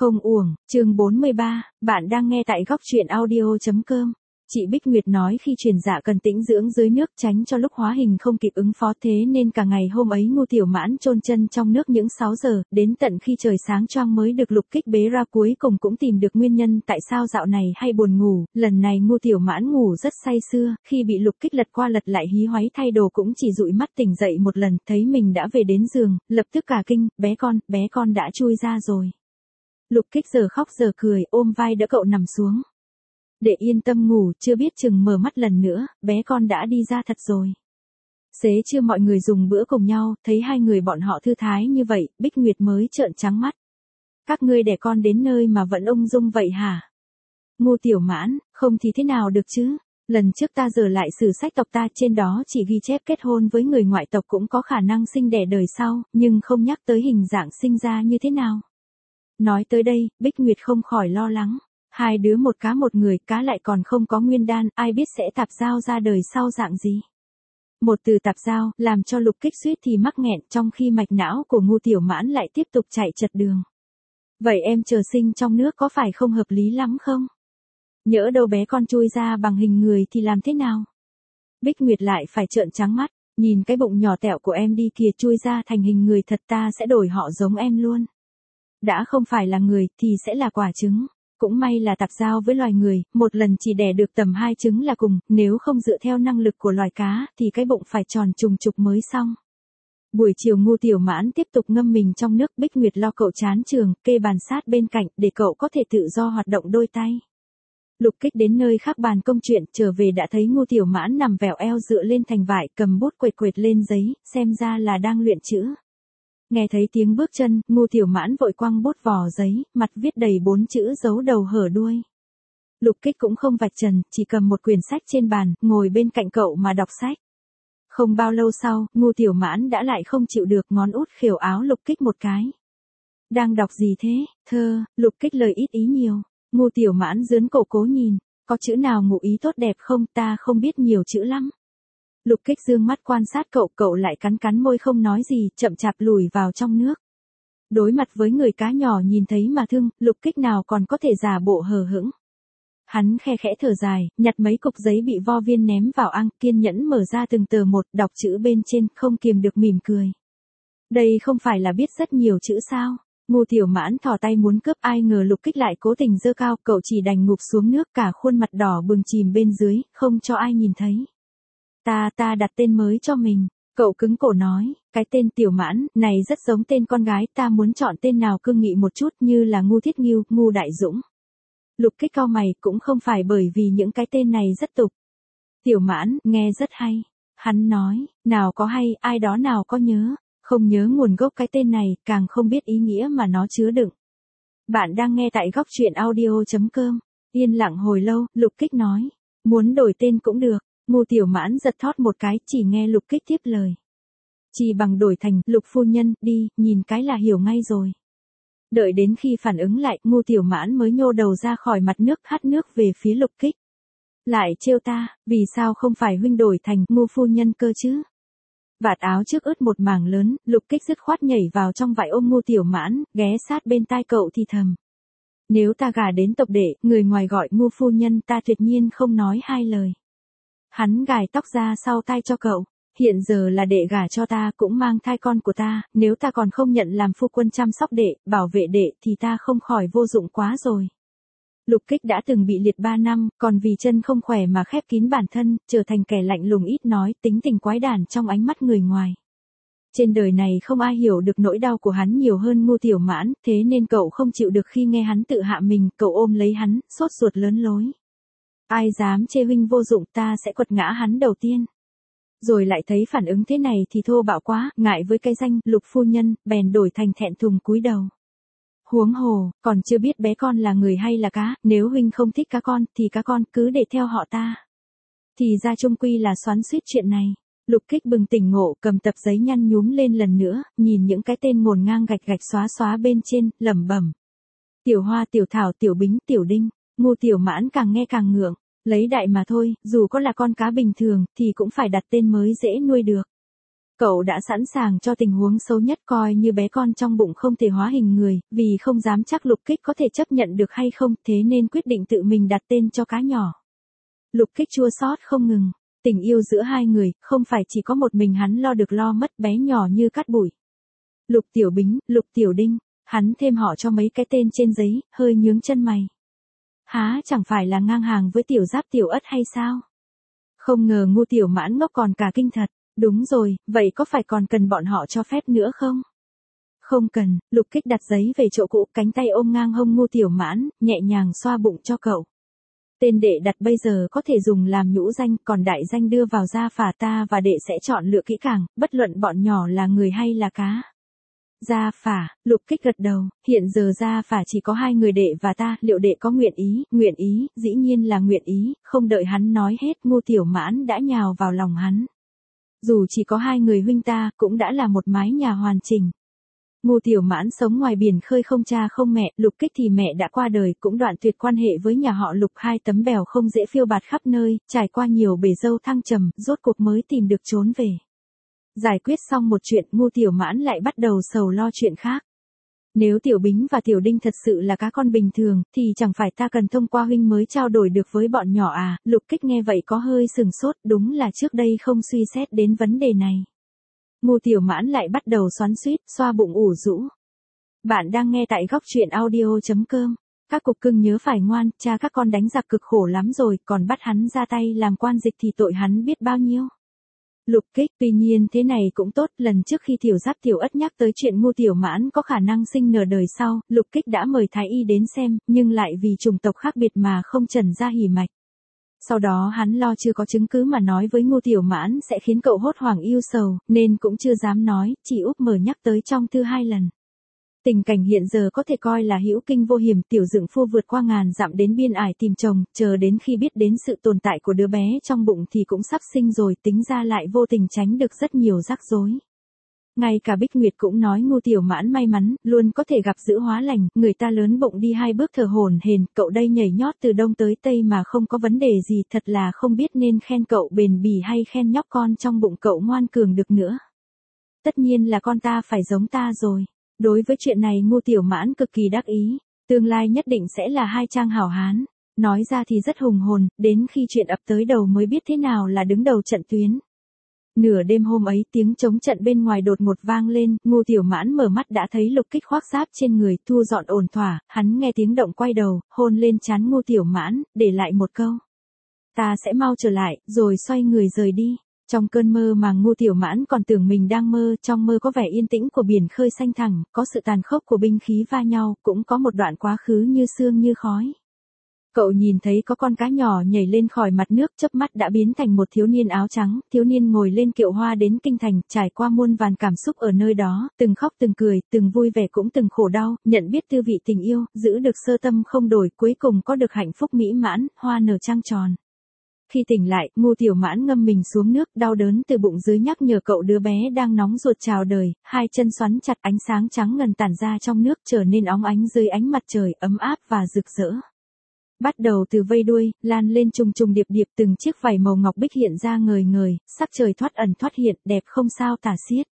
Không uổng, chương 43, bạn đang nghe tại góc truyện audio.com. Chị Bích Nguyệt nói khi truyền dạ cần tĩnh dưỡng dưới nước tránh cho lúc hóa hình không kịp ứng phó, thế nên cả ngày hôm ấy Ngô Tiểu Mãn chôn chân trong nước những 6 giờ, đến tận khi trời sáng choang mới được Lục Kích bế ra, cuối cùng cũng tìm được nguyên nhân tại sao dạo này hay buồn ngủ. Lần này Ngô Tiểu Mãn ngủ rất say sưa, khi bị Lục Kích lật qua lật lại hí hoáy thay đồ cũng chỉ dụi mắt tỉnh dậy một lần, thấy mình đã về đến giường, lập tức cả kinh, bé con đã chui ra rồi. Lục Kích giờ khóc giờ cười, ôm vai đỡ cậu nằm xuống. Để yên tâm ngủ, chưa biết chừng mở mắt lần nữa, bé con đã đi ra thật rồi. Xế trưa mọi người dùng bữa cùng nhau, thấy hai người bọn họ thư thái như vậy, Bích Nguyệt mới trợn trắng mắt. Các ngươi đẻ con đến nơi mà vẫn ung dung vậy hả? Ngô Tiểu Mãn, không thì thế nào được chứ? Lần trước ta dở lại sử sách tộc ta, trên đó chỉ ghi chép kết hôn với người ngoại tộc cũng có khả năng sinh đẻ đời sau, nhưng không nhắc tới hình dạng sinh ra như thế nào. Nói tới đây, Bích Nguyệt không khỏi lo lắng. Hai đứa một cá một người, cá lại còn không có nguyên đan, ai biết sẽ tạp giao ra đời sau dạng gì. Một từ tạp giao, làm cho Lục Kích suýt thì mắc nghẹn, trong khi mạch não của Ngô Tiểu Mãn lại tiếp tục chạy chật đường. Vậy em chờ sinh trong nước có phải không hợp lý lắm không? Nhỡ đâu bé con chui ra bằng hình người thì làm thế nào? Bích Nguyệt lại phải trợn trắng mắt, nhìn cái bụng nhỏ tẹo của em đi kìa, chui ra thành hình người thật ta sẽ đổi họ giống em luôn. Đã không phải là người thì sẽ là quả trứng. Cũng may là tạp giao với loài người, một lần chỉ đẻ được tầm 2 trứng là cùng, nếu không dựa theo năng lực của loài cá thì cái bụng phải tròn trùng trục mới xong. Buổi chiều Ngô Tiểu Mãn tiếp tục ngâm mình trong nước, Bích Nguyệt lo cậu chán trường, kê bàn sát bên cạnh để cậu có thể tự do hoạt động đôi tay. Lục Kích đến nơi khác bàn công chuyện, trở về đã thấy Ngô Tiểu Mãn nằm vẹo eo dựa lên thành vải, cầm bút quệt lên giấy, xem ra là đang luyện chữ. Nghe thấy tiếng bước chân, Ngô Tiểu Mãn vội quăng bút vỏ giấy, mặt viết đầy 4 chữ giấu đầu hở đuôi. Lục Kích cũng không vạch trần, chỉ cầm một quyển sách trên bàn, ngồi bên cạnh cậu mà đọc sách. Không bao lâu sau, Ngô Tiểu Mãn đã lại không chịu được, ngón út khều áo Lục Kích một cái. Đang đọc gì thế? Thơ. Lục Kích lời ít ý nhiều. Ngô Tiểu Mãn dướn cổ cố nhìn, có chữ nào ngụ ý tốt đẹp không, ta không biết nhiều chữ lắm. Lục Kích dương mắt quan sát cậu lại cắn môi không nói gì, chậm chạp lùi vào trong nước. Đối mặt với người cá nhỏ nhìn thấy mà thương, Lục Kích nào còn có thể giả bộ hờ hững. Hắn khe khẽ thở dài, nhặt mấy cục giấy bị vo viên ném vào ăng, kiên nhẫn mở ra từng tờ một, đọc chữ bên trên, không kiềm được mỉm cười. Đây không phải là biết rất nhiều chữ sao? Ngô Tiểu Mãn thò tay muốn cướp, ai ngờ Lục Kích lại cố tình giơ cao, cậu chỉ đành ngụp xuống nước, cả khuôn mặt đỏ bừng chìm bên dưới, không cho ai nhìn thấy. Ta đặt tên mới cho mình. Cậu cứng cổ nói, cái tên Tiểu Mãn này rất giống tên con gái, ta muốn chọn tên nào cương nghị một chút, như là Ngu Thiết Nghiêu, Ngu Đại Dũng. Lục Kích cau mày, cũng không phải bởi vì những cái tên này rất tục. Tiểu Mãn, nghe rất hay. Hắn nói, nào có hay, ai đó nào có nhớ, không nhớ nguồn gốc cái tên này, càng không biết ý nghĩa mà nó chứa đựng. Bạn đang nghe tại góc truyện audio.com. Yên lặng hồi lâu, Lục Kích nói, muốn đổi tên cũng được. Ngô Tiểu Mãn giật thót một cái, chỉ nghe Lục Kích tiếp lời. Chỉ bằng đổi thành Lục phu nhân, đi, nhìn cái là hiểu ngay rồi. Đợi đến khi phản ứng lại, Ngô Tiểu Mãn mới nhô đầu ra khỏi mặt nước, hắt nước về phía Lục Kích. Lại trêu ta, vì sao không phải huynh đổi thành Ngô phu nhân cơ chứ? Vạt áo trước ướt một mảng lớn, Lục Kích dứt khoát nhảy vào trong vải ôm Ngô Tiểu Mãn, ghé sát bên tai cậu thì thầm. Nếu ta gả đến tộc đệ, người ngoài gọi Ngô phu nhân, ta tuyệt nhiên không nói hai lời. Hắn gài tóc ra sau tai cho cậu. Hiện giờ là đệ gả cho ta, cũng mang thai con của ta, nếu ta còn không nhận làm phu quân chăm sóc đệ, bảo vệ đệ thì ta không khỏi vô dụng quá rồi. Lục Kích đã từng bị liệt 3 năm, còn vì chân không khỏe mà khép kín bản thân, trở thành kẻ lạnh lùng ít nói, tính tình quái đản trong ánh mắt người ngoài. Trên đời này không ai hiểu được nỗi đau của hắn nhiều hơn Ngô Tiểu Mãn, thế nên cậu không chịu được khi nghe hắn tự hạ mình, cậu ôm lấy hắn, sốt ruột lớn lối. Ai dám chê huynh vô dụng, ta sẽ quật ngã hắn đầu tiên. Rồi lại thấy phản ứng thế này thì thô bạo quá, ngại với cái danh Lục phu nhân, bèn đổi thành thẹn thùng cúi đầu. Huống hồ, còn chưa biết bé con là người hay là cá, nếu huynh không thích cá con thì cá con cứ để theo họ ta. Thì ra chung quy là xoắn xuýt chuyện này. Lục Kích bừng tỉnh ngộ, cầm tập giấy nhăn nhúm lên lần nữa, nhìn những cái tên ngổn ngang gạch xóa bên trên, lẩm bẩm. Tiểu Hoa, Tiểu Thảo, Tiểu Bính, Tiểu Đinh. Ngô Tiểu Mãn càng nghe càng ngượng. Lấy đại mà thôi, dù có là con cá bình thường thì cũng phải đặt tên mới dễ nuôi được. Cậu đã sẵn sàng cho tình huống xấu nhất, coi như bé con trong bụng không thể hóa hình người, vì không dám chắc Lục Kích có thể chấp nhận được hay không, thế nên quyết định tự mình đặt tên cho cá nhỏ. Lục Kích chua xót không ngừng, tình yêu giữa hai người, không phải chỉ có một mình hắn lo được lo mất, bé nhỏ như cát bụi. Lục Tiểu Bính, Lục Tiểu Đinh, hắn thêm họ cho mấy cái tên trên giấy, hơi nhướng chân mày. Há chẳng phải là ngang hàng với Tiểu Giáp Tiểu Ất hay sao? Không ngờ Ngu Tiểu Mãn ngốc còn cả kinh thật. Đúng rồi, vậy có phải còn cần bọn họ cho phép nữa không? Không cần, Lục Kích đặt giấy về chỗ cũ, cánh tay ôm ngang hông Ngu Tiểu Mãn, nhẹ nhàng xoa bụng cho cậu. Tên đệ đặt bây giờ có thể dùng làm nhũ danh, còn đại danh đưa vào gia phả ta và đệ sẽ chọn lựa kỹ càng, bất luận bọn nhỏ là người hay là cá. Gia phả, Lục Kích gật đầu, hiện giờ gia phả chỉ có 2 người, đệ và ta, liệu đệ có nguyện ý, dĩ nhiên là nguyện ý, không đợi hắn nói hết, Ngu Tiểu Mãn đã nhào vào lòng hắn. Dù chỉ có 2 người huynh ta, cũng đã là một mái nhà hoàn chỉnh. Ngu Tiểu Mãn sống ngoài biển khơi không cha không mẹ, Lục Kích thì mẹ đã qua đời, cũng đoạn tuyệt quan hệ với nhà họ Lục, 2 tấm bèo không dễ phiêu bạt khắp nơi, trải qua nhiều bể dâu thăng trầm, rốt cuộc mới tìm được trốn về. Giải quyết xong một chuyện, Ngu Tiểu Mãn lại bắt đầu sầu lo chuyện khác. Nếu Tiểu Bính và Tiểu Đinh thật sự là cá con bình thường, thì chẳng phải ta cần thông qua huynh mới trao đổi được với bọn nhỏ à? Lục Kích nghe vậy có hơi sừng sốt, đúng là trước đây không suy xét đến vấn đề này. Ngu Tiểu Mãn lại bắt đầu xoắn xuýt, xoa bụng ủ rũ. Bạn đang nghe tại góc truyện audio.com. Các cục cưng nhớ phải ngoan, cha các con đánh giặc cực khổ lắm rồi, còn bắt hắn ra tay làm quan dịch thì tội hắn biết bao nhiêu. Lục Kích, tuy nhiên thế này cũng tốt, lần trước khi Tiểu Giáp Tiểu Ất nhắc tới chuyện Ngu Tiểu Mãn có khả năng sinh nở đời sau, Lục Kích đã mời thái y đến xem, nhưng lại vì chủng tộc khác biệt mà không trần ra hỉ mạch. Sau đó hắn lo chưa có chứng cứ mà nói với Ngu Tiểu Mãn sẽ khiến cậu hốt hoảng yêu sầu, nên cũng chưa dám nói, chỉ úp mở nhắc tới trong thư 2 lần. Tình cảnh hiện giờ có thể coi là hữu kinh vô hiểm, Tiểu Dượng Phu vượt qua ngàn dặm đến biên ải tìm chồng, chờ đến khi biết đến sự tồn tại của đứa bé trong bụng thì cũng sắp sinh rồi, tính ra lại vô tình tránh được rất nhiều rắc rối. Ngay cả Bích Nguyệt cũng nói Ngu Tiểu Mãn may mắn, luôn có thể gặp giữ hóa lành, người ta lớn bụng đi 2 bước thở hổn hển, cậu đây nhảy nhót từ đông tới tây mà không có vấn đề gì, thật là không biết nên khen cậu bền bỉ hay khen nhóc con trong bụng cậu ngoan cường được nữa. Tất nhiên là con ta phải giống ta rồi. Đối với chuyện này Ngu Tiểu Mãn cực kỳ đắc ý, tương lai nhất định sẽ là 2 trang hảo hán. Nói ra thì rất hùng hồn, đến khi chuyện ập tới đầu mới biết thế nào là đứng đầu trận tuyến. Nửa đêm hôm ấy, tiếng trống trận bên ngoài đột ngột vang lên, Ngu Tiểu Mãn mở mắt đã thấy Lục Kích khoác giáp trên người, thu dọn ổn thỏa, hắn nghe tiếng động quay đầu, hôn lên trán Ngu Tiểu Mãn, để lại một câu. Ta sẽ mau trở lại, rồi xoay người rời đi. Trong cơn mơ mà Ngu Tiểu Mãn còn tưởng mình đang mơ, trong mơ có vẻ yên tĩnh của biển khơi xanh thẳm, có sự tàn khốc của binh khí va nhau, cũng có một đoạn quá khứ như sương như khói. Cậu nhìn thấy có con cá nhỏ nhảy lên khỏi mặt nước, chớp mắt đã biến thành một thiếu niên áo trắng, thiếu niên ngồi lên kiệu hoa đến kinh thành, trải qua muôn vàn cảm xúc ở nơi đó, từng khóc từng cười, từng vui vẻ cũng từng khổ đau, nhận biết tư vị tình yêu, giữ được sơ tâm không đổi, cuối cùng có được hạnh phúc mỹ mãn, hoa nở trăng tròn. Khi tỉnh lại, Ngu Tiểu Mãn ngâm mình xuống nước, đau đớn từ bụng dưới nhắc nhở cậu đứa bé đang nóng ruột chào đời, 2 chân xoắn chặt, ánh sáng trắng ngần tản ra trong nước trở nên óng ánh dưới ánh mặt trời, ấm áp và rực rỡ. Bắt đầu từ vây đuôi, lan lên trùng trùng điệp điệp, từng chiếc vảy màu ngọc bích hiện ra ngời ngời, sắc trời thoát ẩn thoát hiện, đẹp không sao tả xiết.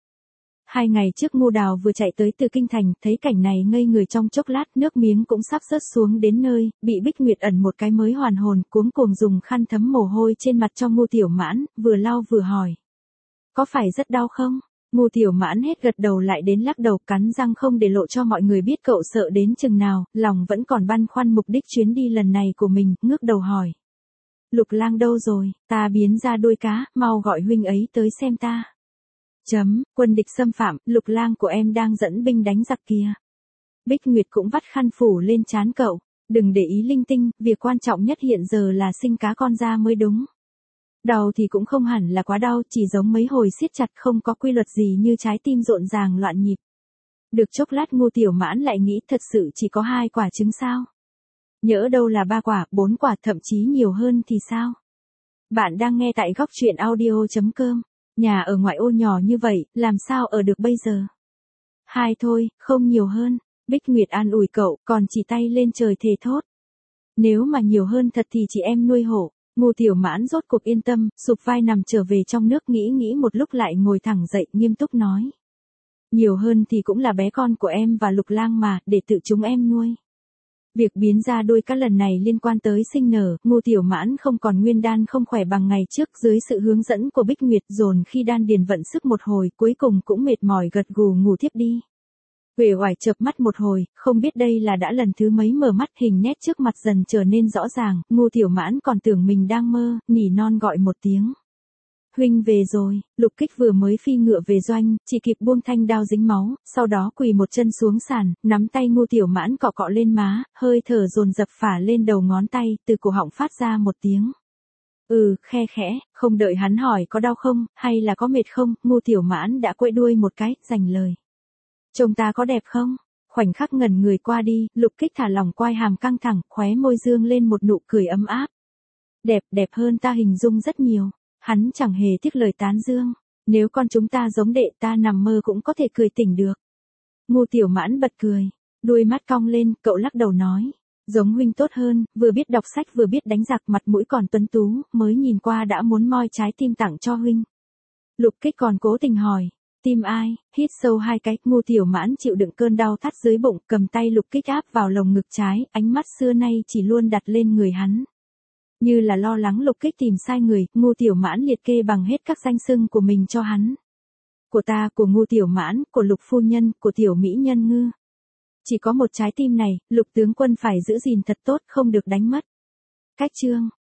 2 ngày trước Ngu Đào vừa chạy tới từ kinh thành, thấy cảnh này ngây người trong chốc lát, nước miếng cũng sắp rớt xuống đến nơi, bị Bích Nguyệt ẩn một cái mới hoàn hồn, cuống cuồng dùng khăn thấm mồ hôi trên mặt cho Ngu Tiểu Mãn, vừa lau vừa hỏi. Có phải rất đau không? Ngu Tiểu Mãn hết gật đầu lại đến lắc đầu, cắn răng không để lộ cho mọi người biết cậu sợ đến chừng nào, lòng vẫn còn băn khoăn mục đích chuyến đi lần này của mình, ngước đầu hỏi. Lục Lang đâu rồi, ta biến ra đuôi cá, mau gọi huynh ấy tới xem ta. Quân địch xâm phạm, Lục Lang của em đang dẫn binh đánh giặc kìa. Bích Nguyệt cũng vắt khăn phủ lên trán cậu, đừng để ý linh tinh, việc quan trọng nhất hiện giờ là sinh cá con ra mới đúng. Đau thì cũng không hẳn là quá đau, chỉ giống mấy hồi siết chặt không có quy luật gì như trái tim rộn ràng loạn nhịp. Được chốc lát Ngu Tiểu Mãn lại nghĩ thật sự chỉ có 2 quả trứng sao? Nhỡ đâu là 3 quả, 4 quả, thậm chí nhiều hơn thì sao? Bạn đang nghe tại góc truyện audio.com. Nhà ở ngoại ô nhỏ như vậy, làm sao ở được bây giờ? 2 thôi, không nhiều hơn. Bích Nguyệt an ủi cậu, còn chỉ tay lên trời thề thốt. Nếu mà nhiều hơn thật thì chị em nuôi hộ. Ngô Tiểu Mãn rốt cuộc yên tâm, sụp vai nằm trở về trong nước nghĩ một lúc lại ngồi thẳng dậy nghiêm túc nói. Nhiều hơn thì cũng là bé con của em và Lục Lang mà, để tự chúng em nuôi. Việc biến ra đôi cá lần này liên quan tới sinh nở, Ngô Tiểu Mãn không còn nguyên đan không khỏe bằng ngày trước, dưới sự hướng dẫn của Bích Nguyệt dồn khi đan điền vận sức một hồi, cuối cùng cũng mệt mỏi gật gù ngủ thiếp đi. Uể oải chợp mắt một hồi, không biết đây là đã lần thứ mấy mở mắt, hình nét trước mặt dần trở nên rõ ràng, Ngô Tiểu Mãn còn tưởng mình đang mơ, nỉ non gọi một tiếng. Huynh về rồi. Lục Kích vừa mới phi ngựa về doanh, chỉ kịp buông thanh đao dính máu, sau đó quỳ một chân xuống sàn, nắm tay Ngô Tiểu Mãn cọ cọ lên má, hơi thở dồn dập phả lên đầu ngón tay, từ cổ họng phát ra một tiếng. Khe khẽ, không đợi hắn hỏi có đau không, hay là có mệt không, Ngô Tiểu Mãn đã quẫy đuôi một cái, dành lời. Trông ta có đẹp không? Khoảnh khắc ngẩn người qua đi, Lục Kích thả lỏng quai hàm căng thẳng, khóe môi dương lên một nụ cười ấm áp. Đẹp hơn ta hình dung rất nhiều. Hắn chẳng hề tiếc lời tán dương. Nếu con chúng ta giống đệ ta nằm mơ cũng có thể cười tỉnh được. Ngô Tiểu Mãn bật cười. Đuôi mắt cong lên, cậu lắc đầu nói. Giống huynh tốt hơn, vừa biết đọc sách vừa biết đánh giặc, mặt mũi còn tuấn tú, mới nhìn qua đã muốn moi trái tim tặng cho huynh. Lục Kích còn cố tình hỏi. Tim ai? Hít sâu 2 cái, Ngô Tiểu Mãn chịu đựng cơn đau thắt dưới bụng, cầm tay Lục Kích áp vào lồng ngực trái, ánh mắt xưa nay chỉ luôn đặt lên người hắn. Như là lo lắng Lục Kích tìm sai người, Ngô Tiểu Mãn liệt kê bằng hết các danh xưng của mình cho hắn. Của ta, của Ngô Tiểu Mãn, của Lục phu nhân, của tiểu mỹ nhân Ngư. Chỉ có một trái tim này, Lục tướng quân phải giữ gìn thật tốt, không được đánh mất. Cách chương